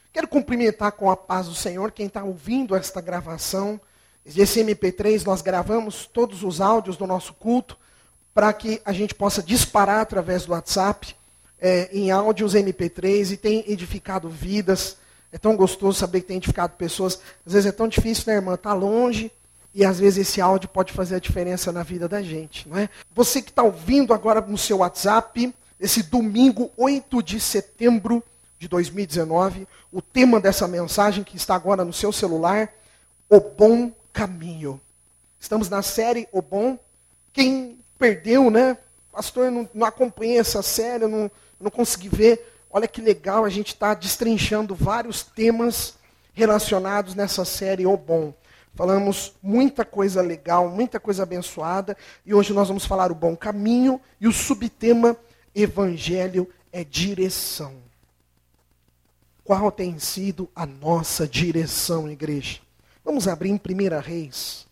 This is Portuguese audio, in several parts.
Quero cumprimentar com a paz do Senhor quem está ouvindo esta gravação. Esse MP3 nós gravamos todos os áudios do nosso culto para que a gente possa disparar através do WhatsApp em áudios MP3 e tem edificado vidas. É tão gostoso saber que tem edificado pessoas. Às vezes é tão difícil, né, irmã? Está longe e às vezes esse áudio pode fazer a diferença na vida da gente, não é? Você que está ouvindo agora no seu WhatsApp, esse domingo 8 de setembro de 2019, o tema dessa mensagem que está agora no seu celular, O Bom Caminho. Estamos na série O Bom. Quem perdeu, né? Pastor, eu não acompanhei essa série, eu não consegui ver. Olha que legal, a gente está destrinchando vários temas relacionados nessa série O Bom. Falamos muita coisa legal, muita coisa abençoada, e hoje nós vamos falar o bom caminho e o subtema Evangelho é direção. Qual tem sido a nossa direção, igreja? Vamos abrir em 1 Reis.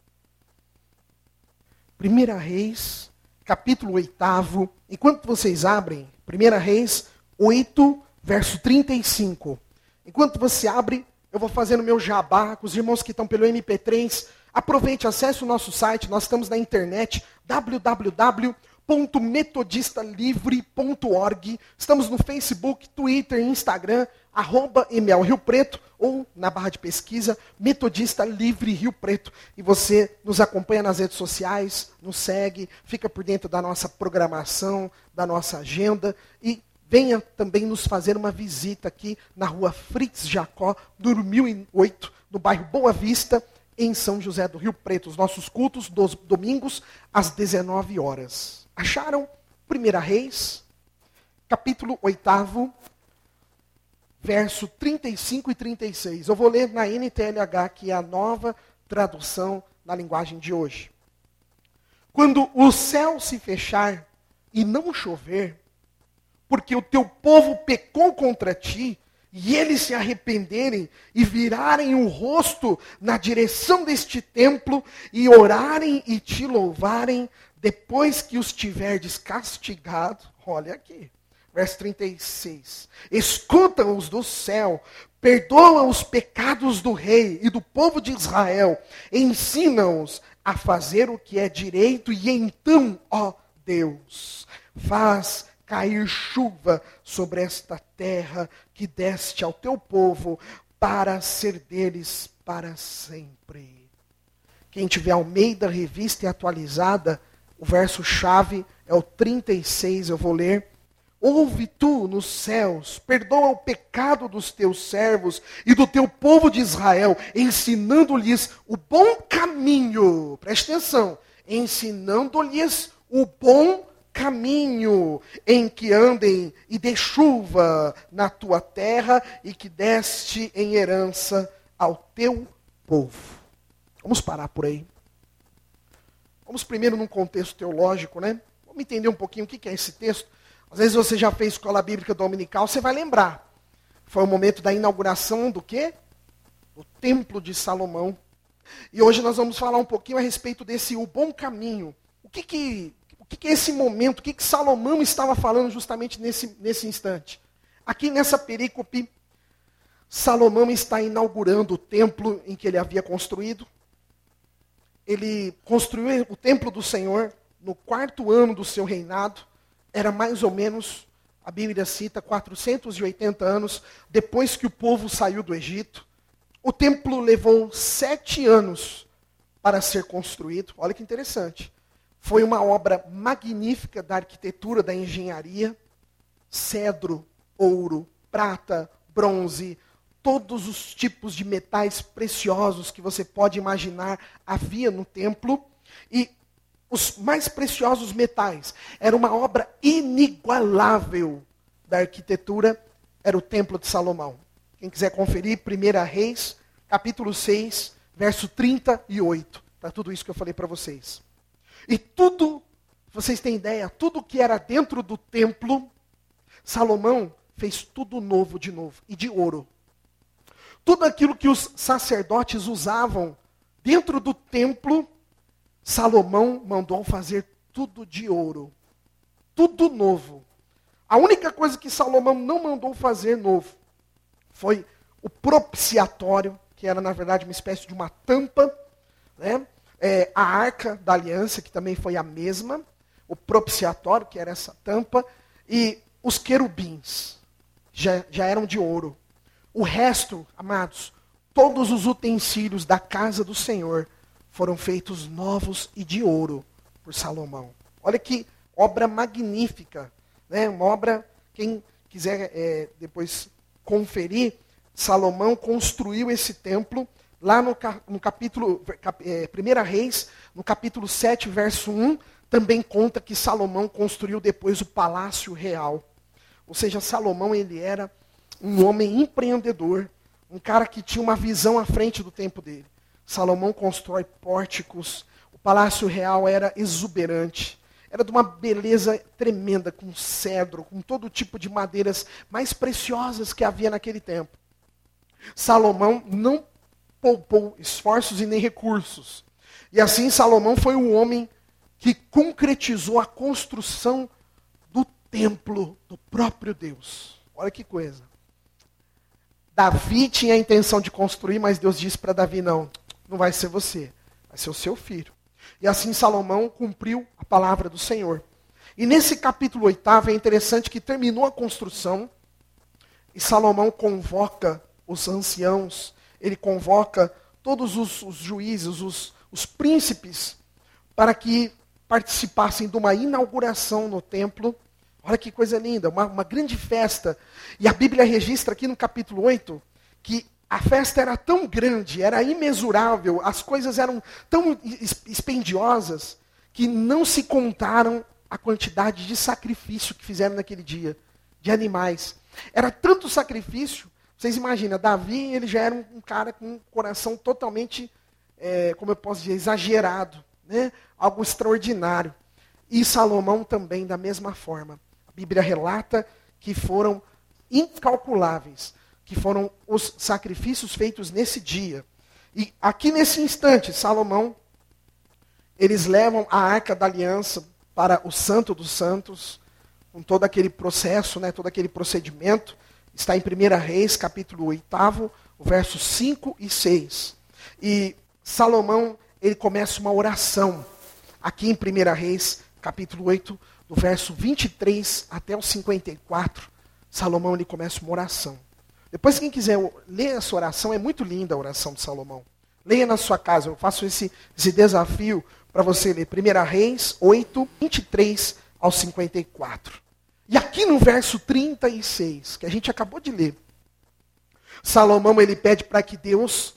1 Reis, capítulo 8. Enquanto vocês abrem, 1 Reis 8, verso 35. Enquanto você abre, eu vou fazendo meu jabá com os irmãos que estão pelo MP3. Aproveite, acesse o nosso site, nós estamos na internet, www.metodistalivre.org. Estamos no Facebook, Twitter e Instagram, @EmelRioPreto, ou na barra de pesquisa, Metodista Livre Rio Preto. E você nos acompanha nas redes sociais, nos segue, fica por dentro da nossa programação, da nossa agenda. E venha também nos fazer uma visita aqui na rua Fritz Jacó, número 1008, no bairro Boa Vista, em São José do Rio Preto. Os nossos cultos dos domingos às 19 horas. Acharam? 1 Reis, capítulo 8, verso 35 e 36. Eu vou ler na NTLH, que é a nova tradução na linguagem de hoje. Quando o céu se fechar e não chover, porque o teu povo pecou contra ti, e eles se arrependerem e virarem o rosto na direção deste templo, e orarem e te louvarem, depois que os tiverdes castigado, olha aqui, verso 36. Escuta-os do céu, perdoa os pecados do rei e do povo de Israel, ensina-os a fazer o que é direito, e então, ó Deus, faz cair chuva sobre esta terra que deste ao teu povo, para ser deles para sempre. Quem tiver Almeida, revista e atualizada, o verso-chave é o 36, eu vou ler. Ouve tu nos céus, perdoa o pecado dos teus servos e do teu povo de Israel, ensinando-lhes o bom caminho. Preste atenção, ensinando-lhes o bom caminho em que andem, e dê chuva na tua terra, e que deste em herança ao teu povo. Vamos parar por aí. Vamos primeiro num contexto teológico, né? Vamos entender um pouquinho o que é esse texto. Às vezes você já fez escola bíblica dominical, você vai lembrar. Foi o momento da inauguração do quê? Do Templo de Salomão. E hoje nós vamos falar um pouquinho a respeito desse o bom caminho. O que é esse momento? O que Salomão estava falando justamente nesse instante? Aqui nessa perícope, Salomão está inaugurando o templo em que ele havia construído. Ele construiu o templo do Senhor no 4º ano do seu reinado. Era mais ou menos, a Bíblia cita, 480 anos depois que o povo saiu do Egito. O templo levou 7 anos para ser construído. Olha que interessante. Foi uma obra magnífica da arquitetura, da engenharia. Cedro, ouro, prata, bronze, todos os tipos de metais preciosos que você pode imaginar havia no templo. E os mais preciosos metais. Era uma obra inigualável da arquitetura. Era o templo de Salomão. Quem quiser conferir, 1 Reis, capítulo 6, verso 38. Para tudo isso que eu falei para vocês. E tudo, vocês têm ideia, tudo que era dentro do templo, Salomão fez tudo novo de novo, e de ouro. Tudo aquilo que os sacerdotes usavam dentro do templo, Salomão mandou fazer tudo de ouro. Tudo novo. A única coisa que Salomão não mandou fazer novo foi o propiciatório, que era na verdade uma espécie de uma tampa, né? A arca da aliança, que também foi a mesma, o propiciatório, que era essa tampa, e os querubins, já eram de ouro. O resto, amados, todos os utensílios da casa do Senhor foram feitos novos e de ouro por Salomão. Olha que obra magnífica, né? Uma obra, quem quiser depois conferir, Salomão construiu esse templo lá no capítulo, 1 Reis, no capítulo 7, verso 1, também conta que Salomão construiu depois o palácio real. Ou seja, Salomão, ele era um homem empreendedor, um cara que tinha uma visão à frente do tempo dele. Salomão constrói pórticos, o palácio real era exuberante, era de uma beleza tremenda, com cedro, com todo tipo de madeiras mais preciosas que havia naquele tempo. Salomão não poupou esforços e nem recursos. E assim Salomão foi o homem que concretizou a construção do templo do próprio Deus. Olha que coisa. Davi tinha a intenção de construir, mas Deus disse para Davi, não vai ser você, vai ser o seu filho. E assim Salomão cumpriu a palavra do Senhor. E nesse capítulo 8 é interessante que terminou a construção, e Salomão convoca os anciãos, ele convoca todos os juízes, os príncipes, para que participassem de uma inauguração no templo. Olha que coisa linda, uma grande festa. E a Bíblia registra aqui no capítulo 8 que a festa era tão grande, era imensurável, as coisas eram tão expendiosas, que não se contaram a quantidade de sacrifício que fizeram naquele dia, de animais. Era tanto sacrifício, vocês imaginam, Davi ele já era um cara com um coração totalmente, como eu posso dizer, exagerado, né? Algo extraordinário. E Salomão também, da mesma forma. A Bíblia relata que foram incalculáveis, que foram os sacrifícios feitos nesse dia. E aqui nesse instante, Salomão, eles levam a Arca da Aliança para o Santo dos Santos, com todo aquele processo, né, todo aquele procedimento. Está em 1 Reis, capítulo 8, o versos 5 e 6. E Salomão, ele começa uma oração. Aqui em 1 Reis, capítulo 8, do verso 23 até o 54, Salomão ele começa uma oração. Depois, quem quiser ler essa oração, é muito linda a oração de Salomão. Leia na sua casa, eu faço esse desafio para você ler. 1 Reis 8, 23 ao 54. E aqui no verso 36, que a gente acabou de ler, Salomão ele pede para que Deus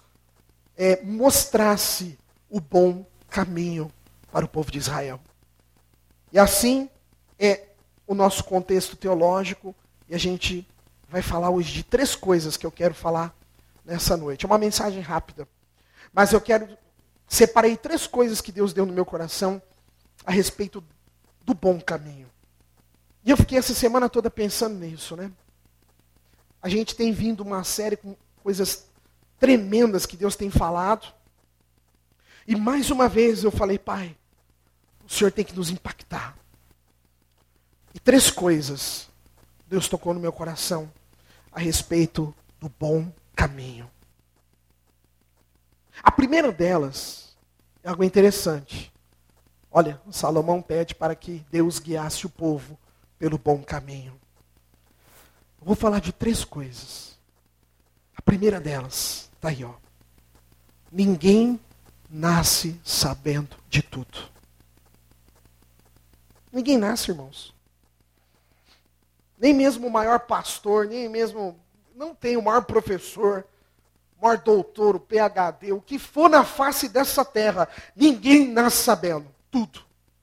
mostrasse o bom caminho para o povo de Israel. E assim é o nosso contexto teológico, e a gente vai falar hoje de 3 coisas que eu quero falar nessa noite. É uma mensagem rápida, mas eu separei 3 coisas que Deus deu no meu coração a respeito do bom caminho. E eu fiquei essa semana toda pensando nisso, né? A gente tem vindo uma série com coisas tremendas que Deus tem falado. E mais uma vez eu falei, Pai, o Senhor tem que nos impactar. E 3 coisas Deus tocou no meu coração a respeito do bom caminho. A primeira delas é algo interessante. Olha, Salomão pede para que Deus guiasse o povo pelo bom caminho. Eu vou falar de 3 coisas. A primeira delas, está aí, ó. Ninguém nasce sabendo de tudo. Ninguém nasce, irmãos. Nem mesmo o maior pastor, nem mesmo, não tem o maior professor, o maior doutor, o PhD, o que for na face dessa terra, ninguém nasce sabendo tudo.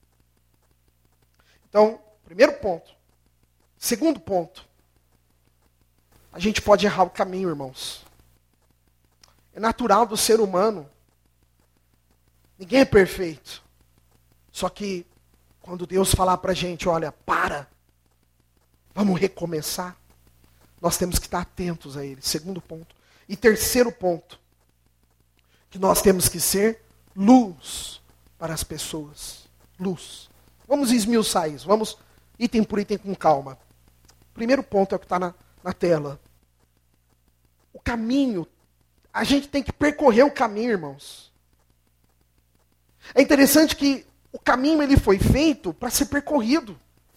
Então, primeiro ponto. Segundo ponto. A gente pode errar o caminho, irmãos. É natural do ser humano. Ninguém é perfeito. Só que, quando Deus falar para a gente, olha, vamos recomeçar, nós temos que estar atentos a Ele. Segundo ponto. E terceiro ponto, que nós temos que ser luz para as pessoas. Luz. Vamos esmiuçar isso. Vamos item por item com calma. Primeiro ponto é o que está na tela. caminho. A gente tem que percorrer o caminho, irmãos. É interessante que o caminho ele foi feito para ser percorrido.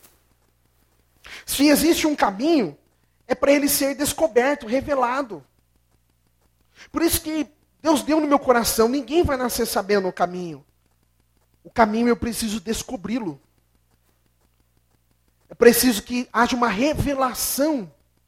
Se existe um caminho, é para ele ser descoberto, revelado. Por isso que Deus deu no meu coração, ninguém vai nascer sabendo o caminho. O caminho eu preciso descobri-lo. É preciso que haja uma revelação.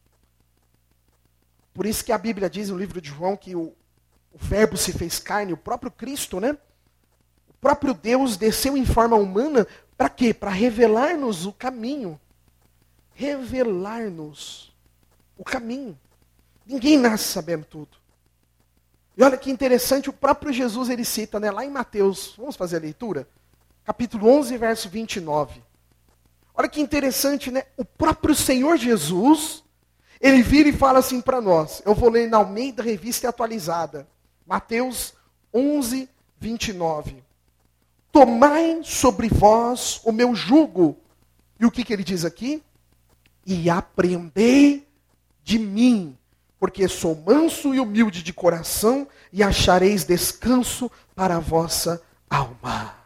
Por isso que a Bíblia diz no livro de João que o Verbo se fez carne, o próprio Cristo, né? O próprio Deus desceu em forma humana, para quê? Para revelar-nos o caminho. Revelar-nos o caminho. Ninguém nasce sabendo tudo. E olha que interessante, o próprio Jesus ele cita, né, lá em Mateus, vamos fazer a leitura? Capítulo 11, verso 29. Olha que interessante, né? O próprio Senhor Jesus, ele vira e fala assim para nós. Eu vou ler na Almeida Revista Atualizada. Mateus 11, 29. Tomai sobre vós o meu jugo. E o que ele diz aqui? E aprendei de mim, porque sou manso e humilde de coração, e achareis descanso para a vossa alma.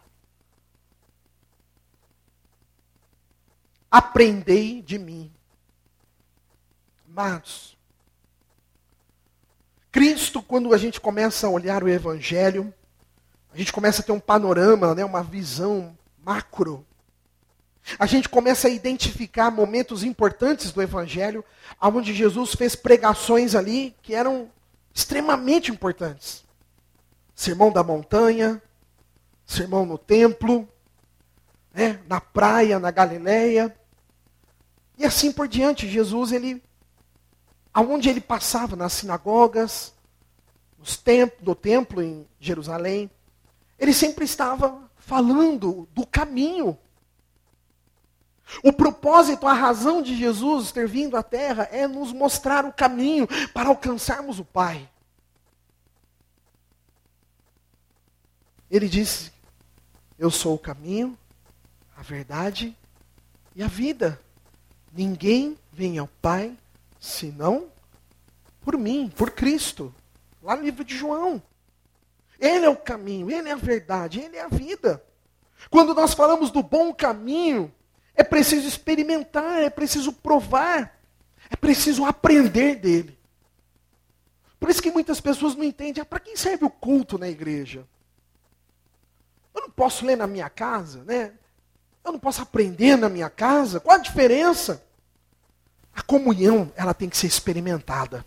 Aprendei de mim. Amados, Cristo, quando a gente começa a olhar o Evangelho, a gente começa a ter um panorama, né, uma visão macro. A gente começa a identificar momentos importantes do Evangelho, onde Jesus fez pregações ali que eram extremamente importantes. Sermão da montanha, sermão no templo, né, na praia, na Galileia. E assim por diante, Jesus, aonde ele passava, nas sinagogas, no templo em Jerusalém, ele sempre estava falando do caminho. O propósito, a razão de Jesus ter vindo à Terra é nos mostrar o caminho para alcançarmos o Pai. Ele disse, eu sou o caminho, a verdade e a vida. Ninguém vem ao Pai senão por mim, por Cristo. Lá no livro de João. Ele é o caminho, Ele é a verdade, Ele é a vida. Quando nós falamos do bom caminho, é preciso experimentar, é preciso provar, é preciso aprender dele. Por isso que muitas pessoas não entendem, para quem serve o culto na igreja? Eu não posso ler na minha casa, né? Eu não posso aprender na minha casa? Qual a diferença? A comunhão, ela tem que ser experimentada.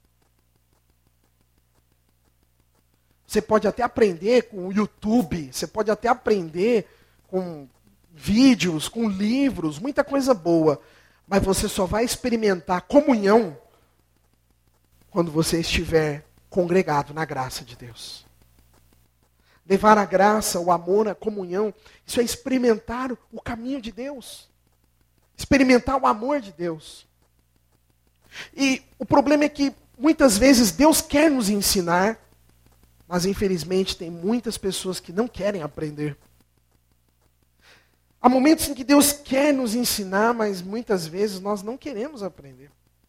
Você pode até aprender com o YouTube, você pode até aprender com vídeos, com livros, muita coisa boa. Mas você só vai experimentar comunhão quando você estiver congregado na graça de Deus. Levar a graça, o amor, a comunhão, isso é experimentar o caminho de Deus. Experimentar o amor de Deus. E o problema é que muitas vezes Deus quer nos ensinar, mas infelizmente tem muitas pessoas que não querem aprender. Há momentos em que Deus quer nos ensinar, mas muitas vezes nós não queremos aprender.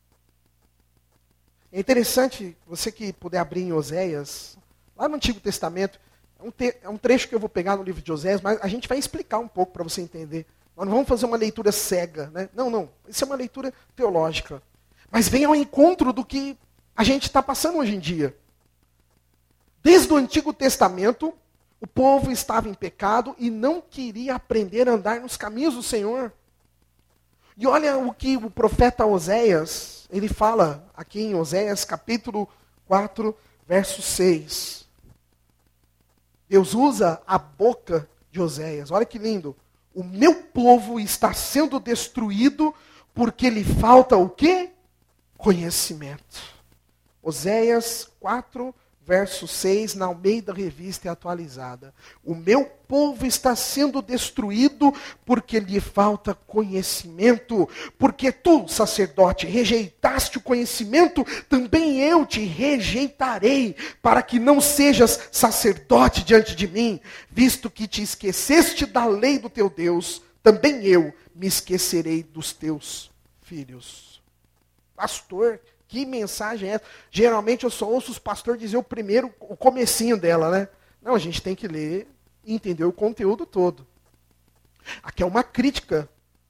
É interessante, você que puder abrir em Oséias, lá no Antigo Testamento, é um trecho que eu vou pegar no livro de Oséias, mas a gente vai explicar um pouco para você entender. Nós não vamos fazer uma leitura cega, né? Não. Isso é uma leitura teológica. Mas vem ao encontro do que a gente está passando hoje em dia. Desde o Antigo Testamento, o povo estava em pecado e não queria aprender a andar nos caminhos do Senhor. E olha o que o profeta Oséias, ele fala aqui em Oséias capítulo 4, verso 6. Deus usa a boca de Oséias. Olha que lindo. O meu povo está sendo destruído porque lhe falta o quê? Conhecimento. Oséias 4, verso 6, na Almeida Revista Atualizada. O meu povo está sendo destruído porque lhe falta conhecimento. Porque tu, sacerdote, rejeitaste o conhecimento, também eu te rejeitarei, para que não sejas sacerdote diante de mim. Visto que te esqueceste da lei do teu Deus, também eu me esquecerei dos teus filhos. Pastor, que mensagem é essa? Geralmente eu só ouço os pastores dizer o comecinho dela, né? Não, a gente tem que ler e entender o conteúdo todo. Aqui é uma crítica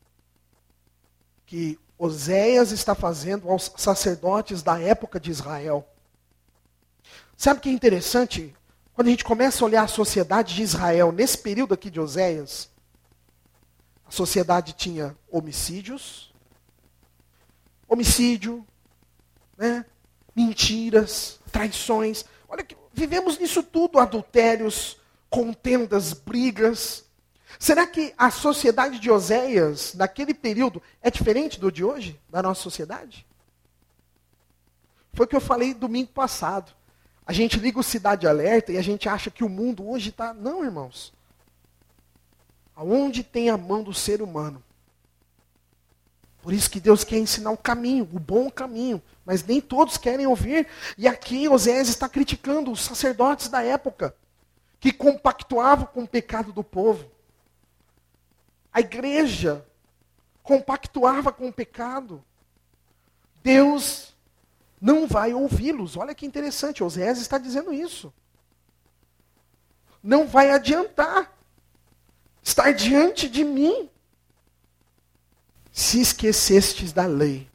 que Oséias está fazendo aos sacerdotes da época de Israel. Sabe o que é interessante? Quando a gente começa a olhar a sociedade de Israel, nesse período aqui de Oséias, a sociedade tinha homicídio, né? Mentiras, traições. Olha, vivemos nisso tudo, adultérios, contendas, brigas. Será que a sociedade de Oséias, naquele período, é diferente do de hoje, da nossa sociedade? Foi o que eu falei domingo passado. A gente liga o Cidade Alerta e a gente acha que o mundo hoje está... Não, irmãos. Aonde tem a mão do ser humano? Por isso que Deus quer ensinar o caminho, o bom caminho. Mas nem todos querem ouvir. E aqui Oséias está criticando os sacerdotes da época, que compactuavam com o pecado do povo. A igreja compactuava com o pecado. Deus não vai ouvi-los. Olha que interessante, Oséias está dizendo isso. Não vai adiantar estar diante de mim se esquecestes da lei.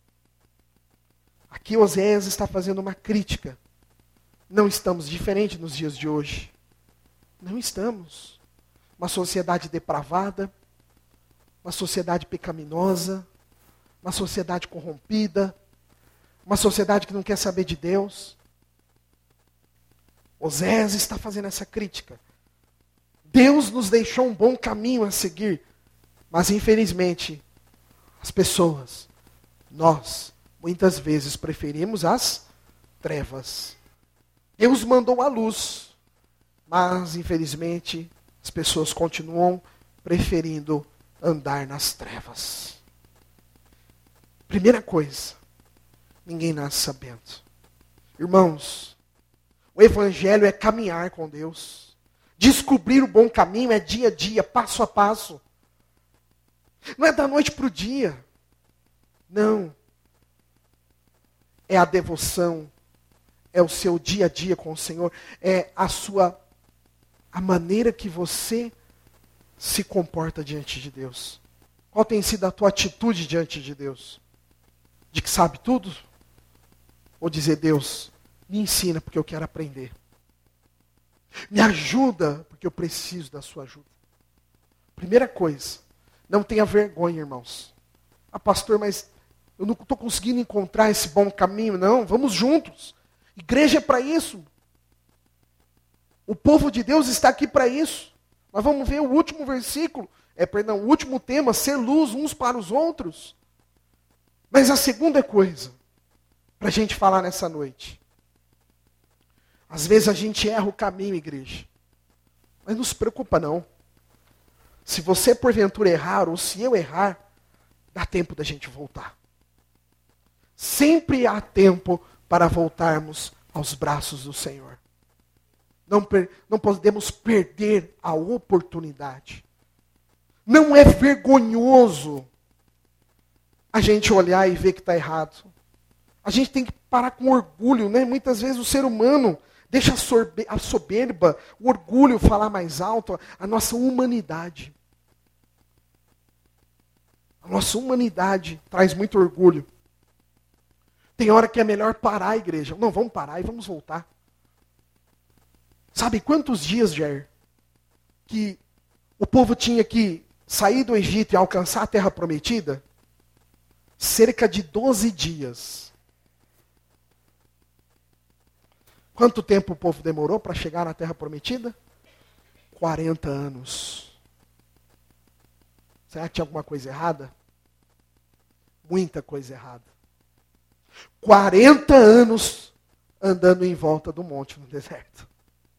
Aqui Oséias está fazendo uma crítica. Não estamos diferentes nos dias de hoje. Não estamos. Uma sociedade depravada, uma sociedade pecaminosa, uma sociedade corrompida, uma sociedade que não quer saber de Deus. Oséias está fazendo essa crítica. Deus nos deixou um bom caminho a seguir, mas infelizmente, as pessoas, nós, muitas vezes preferimos as trevas. Deus mandou a luz, mas infelizmente, as pessoas continuam preferindo andar nas trevas. Primeira coisa, ninguém nasce sabendo. Irmãos, o evangelho é caminhar com Deus. Descobrir o bom caminho é dia a dia, passo a passo. Não é da noite para o dia. Não. É a devoção. É o seu dia a dia com o Senhor. É a maneira que você se comporta diante de Deus. Qual tem sido a tua atitude diante de Deus? De que sabe tudo? Ou dizer, Deus, me ensina porque eu quero aprender. Me ajuda porque eu preciso da sua ajuda. Primeira coisa, não tenha vergonha, irmãos. Ah, pastor, mas eu não estou conseguindo encontrar esse bom caminho. Não, vamos juntos. Igreja é para isso. O povo de Deus está aqui para isso. Nós vamos ver o último versículo, o último tema, ser luz uns para os outros. Mas a segunda coisa, para a gente falar nessa noite. Às vezes a gente erra o caminho, igreja. Mas não se preocupa não. Se você porventura errar, ou se eu errar, dá tempo da gente voltar. Sempre há tempo para voltarmos aos braços do Senhor. Não podemos perder a oportunidade. Não é vergonhoso a gente olhar e ver que está errado. A gente tem que parar com orgulho, né? Muitas vezes o ser humano deixa a soberba, o orgulho falar mais alto, a nossa humanidade. A nossa humanidade traz muito orgulho. Tem hora que é melhor parar a igreja. Não, vamos parar e vamos voltar. Sabe quantos dias, Jair, que o povo tinha que sair do Egito e alcançar a terra prometida? Cerca de 12 dias. Quanto tempo o povo demorou para chegar na terra prometida? 40 anos. Será que tinha alguma coisa errada? Muita coisa errada. 40 anos andando em volta do monte no deserto.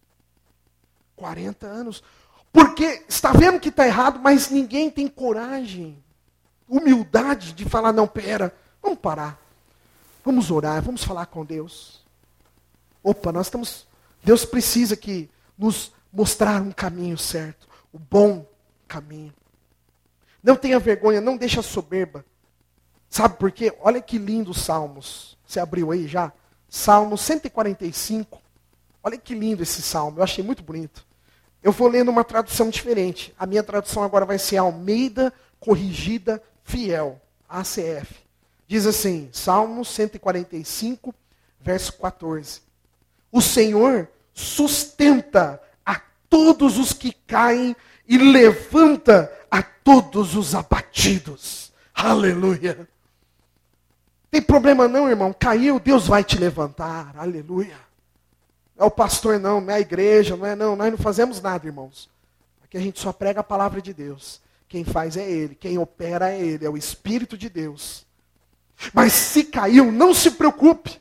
40 anos. Porque está vendo que está errado, mas ninguém tem coragem, humildade de falar, não, pera, vamos parar. Vamos orar, vamos falar com Deus. Opa, Deus precisa que nos mostrar um caminho certo, o bom caminho. Não tenha vergonha, não deixe a soberba Sabe por quê? Olha que lindo os Salmos. Você abriu aí já? Salmo 145. Olha que lindo esse salmo. Eu achei muito bonito. Eu vou lendo uma tradução diferente. A minha tradução agora vai ser Almeida Corrigida Fiel. ACF. Diz assim, Salmo 145, verso 14. O Senhor sustenta a todos os que caem e levanta a todos os abatidos. Aleluia. Tem problema não, irmão. Caiu, Deus vai te levantar. Aleluia. Não é o pastor não é a igreja, não. Nós não fazemos nada, irmãos. Aqui a gente só prega a palavra de Deus. Quem faz é Ele, quem opera é Ele, é o Espírito de Deus. Mas se caiu, não se preocupe.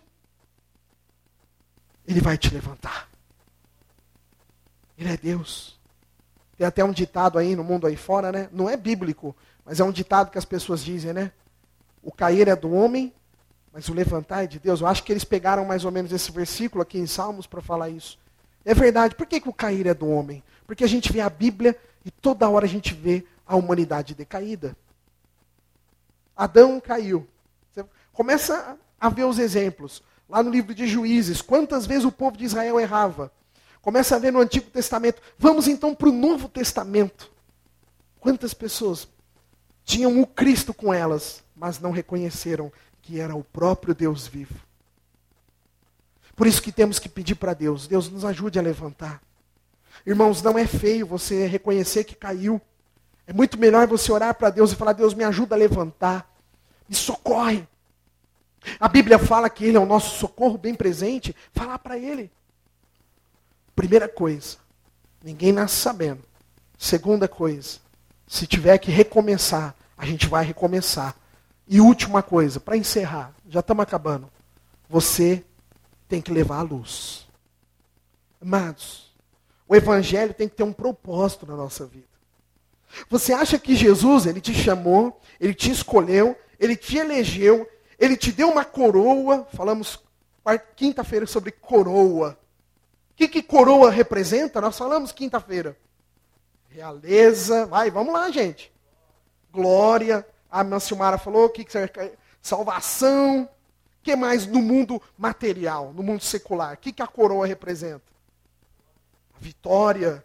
Ele vai te levantar. Ele é Deus. Tem até um ditado aí no mundo aí fora, né? Não é bíblico, mas é um ditado que as pessoas dizem, né? O cair é do homem, mas o levantar é de Deus. Eu acho que eles pegaram mais ou menos esse versículo aqui em Salmos para falar isso. É verdade. Por que o cair é do homem? Porque a gente vê a Bíblia e toda hora a gente vê a humanidade decaída. Adão caiu. Você começa a ver os exemplos. Lá no livro de Juízes, quantas vezes o povo de Israel errava. Começa a ver no Antigo Testamento. Vamos então para o Novo Testamento. Quantas pessoas tinham o Cristo com elas, mas não reconheceram que era o próprio Deus vivo. Por isso que temos que pedir para Deus. Deus nos ajude a levantar. Irmãos, não é feio você reconhecer que caiu. É muito melhor você orar para Deus e falar, Deus, me ajuda a levantar. Me socorre. A Bíblia fala que Ele é o nosso socorro bem presente. Falar para Ele. Primeira coisa, ninguém nasce sabendo. Segunda coisa, se tiver que recomeçar, a gente vai recomeçar. E última coisa, para encerrar, já estamos acabando. Você tem que levar a luz. Amados, o Evangelho tem que ter um propósito na nossa vida. Você acha que Jesus, Ele te chamou, Ele te escolheu, Ele te elegeu, Ele te deu uma coroa. Falamos quinta-feira sobre coroa. O que coroa representa? Nós falamos quinta-feira. Realeza. Vamos lá, gente. Glória. A irmã Silmara falou, salvação. O que mais no mundo material, no mundo secular? O que a coroa representa? A vitória,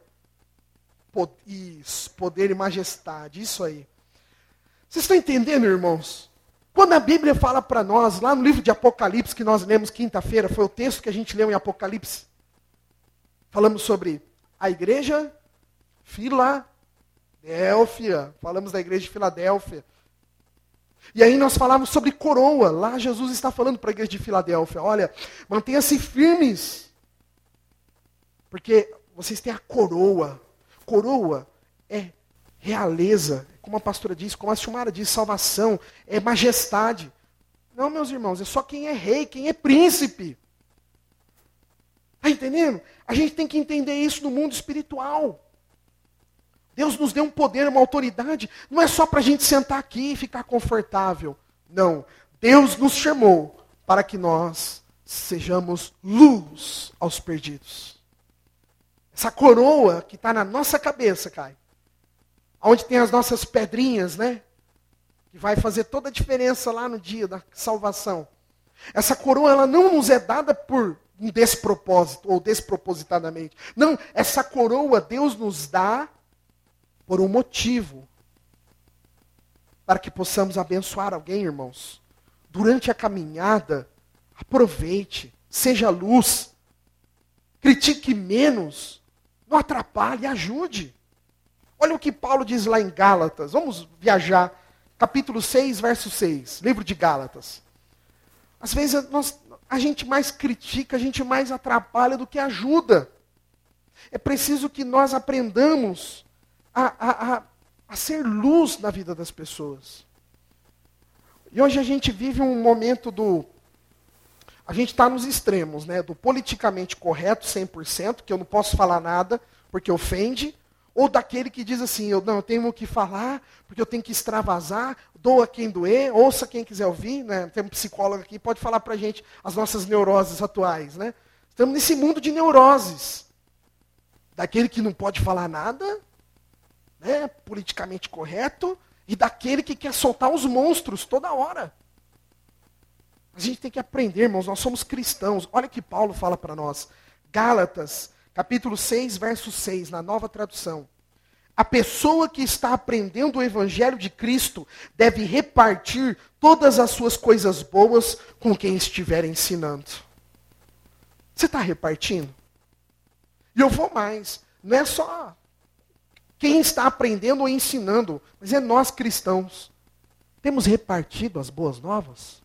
poder e majestade, isso aí. Vocês estão entendendo, irmãos? Quando a Bíblia fala para nós, lá no livro de Apocalipse, que nós lemos quinta-feira, foi o texto que a gente leu em Apocalipse, falamos sobre a igreja Filadélfia, falamos da igreja de Filadélfia. E aí nós falamos sobre coroa. Lá Jesus está falando para a igreja de Filadélfia, olha, mantenha-se firmes, porque vocês têm a coroa. Coroa é realeza, como a pastora disse, como a Silmara disse, salvação, é majestade. Não, meus irmãos, é só quem é rei, quem é príncipe. Está entendendo? A gente tem que entender isso no mundo espiritual. Deus nos deu um poder, uma autoridade, não é só para a gente sentar aqui e ficar confortável. Não, Deus nos chamou para que nós sejamos luz aos perdidos. Essa coroa que está na nossa cabeça, Caio, onde tem as nossas pedrinhas, né? Que vai fazer toda a diferença lá no dia da salvação. Essa coroa, ela não nos é dada por um despropósito ou despropositadamente. Não, essa coroa Deus nos dá por um motivo. Para que possamos abençoar alguém, irmãos. Durante a caminhada, aproveite, seja luz. Critique menos, não atrapalhe, ajude. Olha o que Paulo diz lá em Gálatas. Vamos viajar. Capítulo 6, verso 6. Livro de Gálatas. Às vezes a gente mais critica, a gente mais atrapalha do que ajuda. É preciso que nós aprendamos a ser luz na vida das pessoas. E hoje a gente vive um momento a gente está nos extremos, né? Do politicamente correto, 100%, que eu não posso falar nada, porque ofende, ou daquele que diz assim, eu tenho o que falar, porque eu tenho que extravasar, doa quem doer, ouça quem quiser ouvir, né? Tem um psicólogo aqui, pode falar para a gente as nossas neuroses atuais, né? Estamos nesse mundo de neuroses. Daquele que não pode falar nada, né? Politicamente correto, e daquele que quer soltar os monstros toda hora. A gente tem que aprender, irmãos, nós somos cristãos. Olha o que Paulo fala para nós. Gálatas, capítulo 6, verso 6, na Nova Tradução. A pessoa que está aprendendo o Evangelho de Cristo deve repartir todas as suas coisas boas com quem estiver ensinando. Você está repartindo? E eu vou mais. Não é só quem está aprendendo ou ensinando, mas é nós cristãos. Temos repartido as boas novas?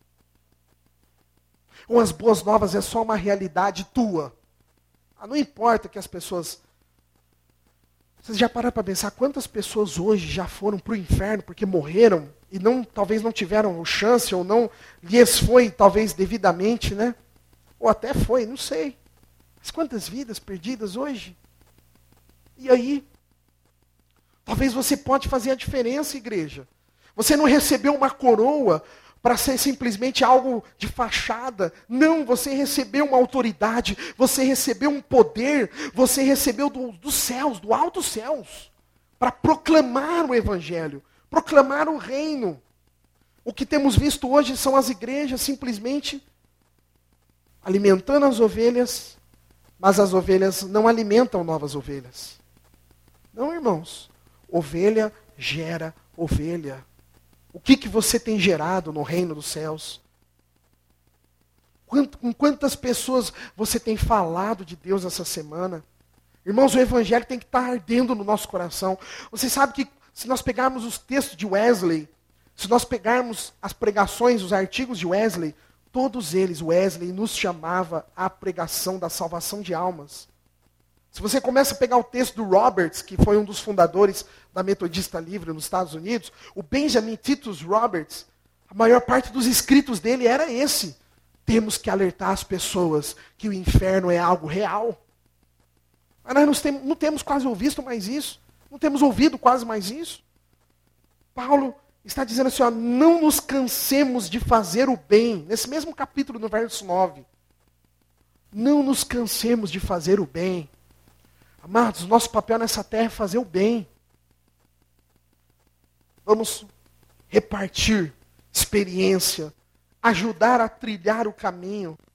Ou as boas novas é só uma realidade tua? Não importa que as pessoas... Vocês já pararam para pensar quantas pessoas hoje já foram para o inferno porque morreram e talvez não tiveram chance ou não lhes foi talvez devidamente, né? Ou até foi, não sei. Mas quantas vidas perdidas hoje? E aí? Talvez você pode fazer a diferença, igreja. Você não recebeu uma coroa para ser simplesmente algo de fachada. Não, você recebeu uma autoridade, você recebeu um poder, você recebeu dos céus, do alto céus, para proclamar o Evangelho, proclamar o reino. O que temos visto hoje são as igrejas simplesmente alimentando as ovelhas, mas as ovelhas não alimentam novas ovelhas. Não, irmãos. Ovelha gera ovelha. O que você tem gerado no reino dos céus? Com quantas pessoas você tem falado de Deus essa semana? Irmãos, o Evangelho tem que estar ardendo no nosso coração. Você sabe que se nós pegarmos os textos de Wesley, se nós pegarmos as pregações, os artigos de Wesley, todos eles, Wesley nos chamava à pregação da salvação de almas. Se você começa a pegar o texto do Roberts, que foi um dos fundadores da Metodista Livre nos Estados Unidos, o Benjamin Titus Roberts, a maior parte dos escritos dele era esse. Temos que alertar as pessoas que o inferno é algo real. Mas nós não temos quase ouvido mais isso. Não temos ouvido quase mais isso. Paulo está dizendo assim, ó, não nos cansemos de fazer o bem. Nesse mesmo capítulo, no verso 9. Não nos cansemos de fazer o bem. Amados, nosso papel nessa terra é fazer o bem. Vamos repartir experiência, ajudar a trilhar o caminho.